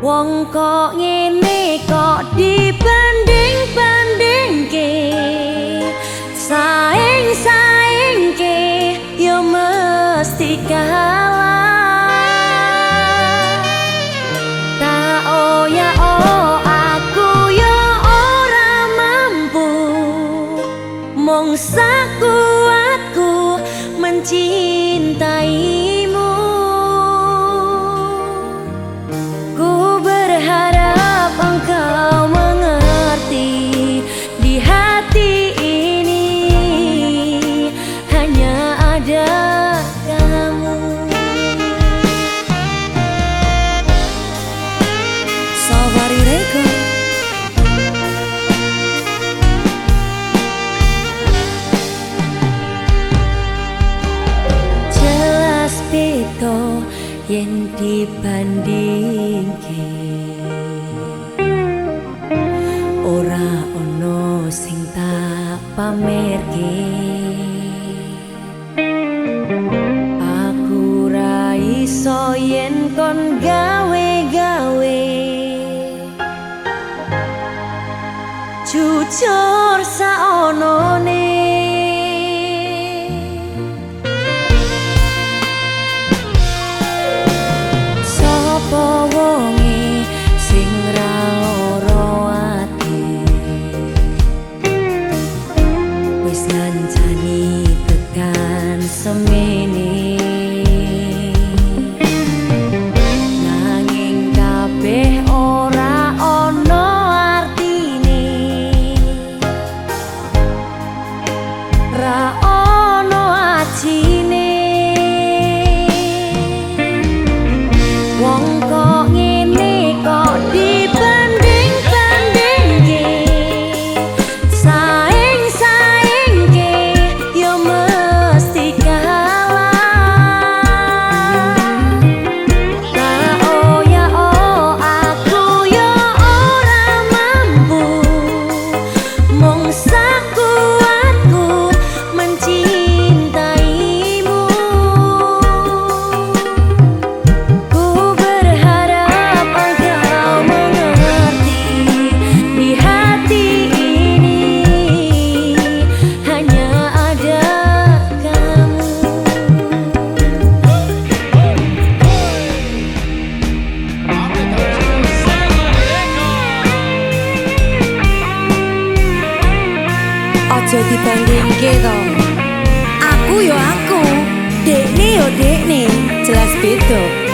Wong kok ngene kok dibanding-bandingke, saing-saingke yo mesti kalah. Tak ya aku yo ora mampu, mung sakuatku mencintaimu. Ku berharap engkau mengerti, di hati ini hanya ada kamu. Safari Record. Jelas beda yen dibandingke, ora ono sing tak pamerke. Aku ra iso yen kon gawe-gawe, jujur saonone. Sapa wonge sing ra lara ati, wis ngancani tekan semene. Nanging kabeh ora ono artine, ra ono ajine. Wong kok ngene kok dibanding-bandingke, saing-saingke yo mesti kalah. Tak ya aku yo ora mampu, mung sakuatku mencintaimu. Ku berharap engkau mengerti, di hati ini hanya ada kamu. Aja dibandingke to. Aku yo aku, dekne yo dekne, jelas beda.